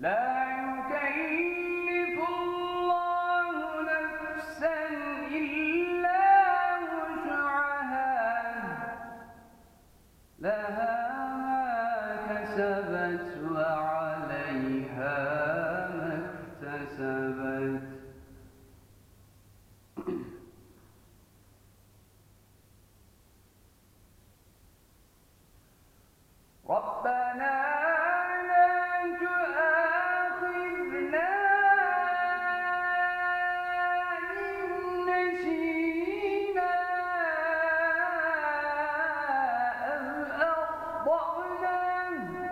لا يكلف الله نفسا إلا وسعها لها ما كسبت وعليها ما اكتسبت ربنا لا تؤاخذنا إن نسينا أو أخطأنا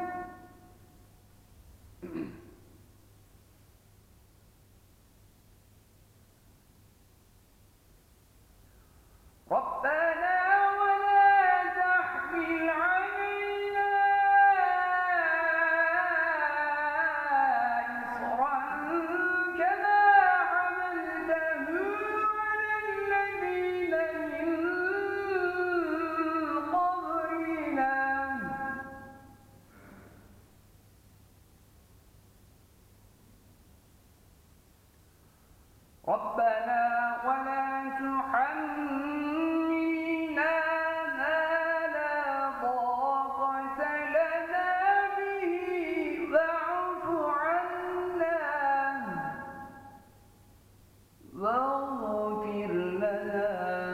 ربنا ولا تحمل علينا إصرا كما حملته على الذين من قبلنا ربنا ولا تحملنا ما لا طاقة لنا به واعف عنا واغفر لنا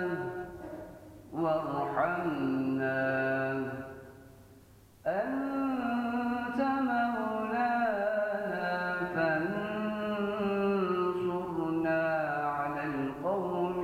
وارحمنا أنت مولانا فانصرنا على القوم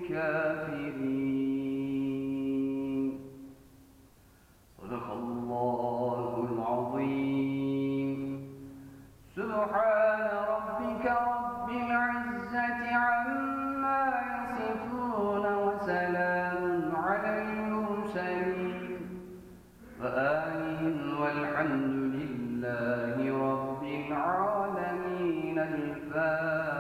الكافرين صدق الله العظيم سبحان ربك رب العزة عما يصفون وسلام على المرسلين وآمين والحمد لله رب العالمين الفاتحة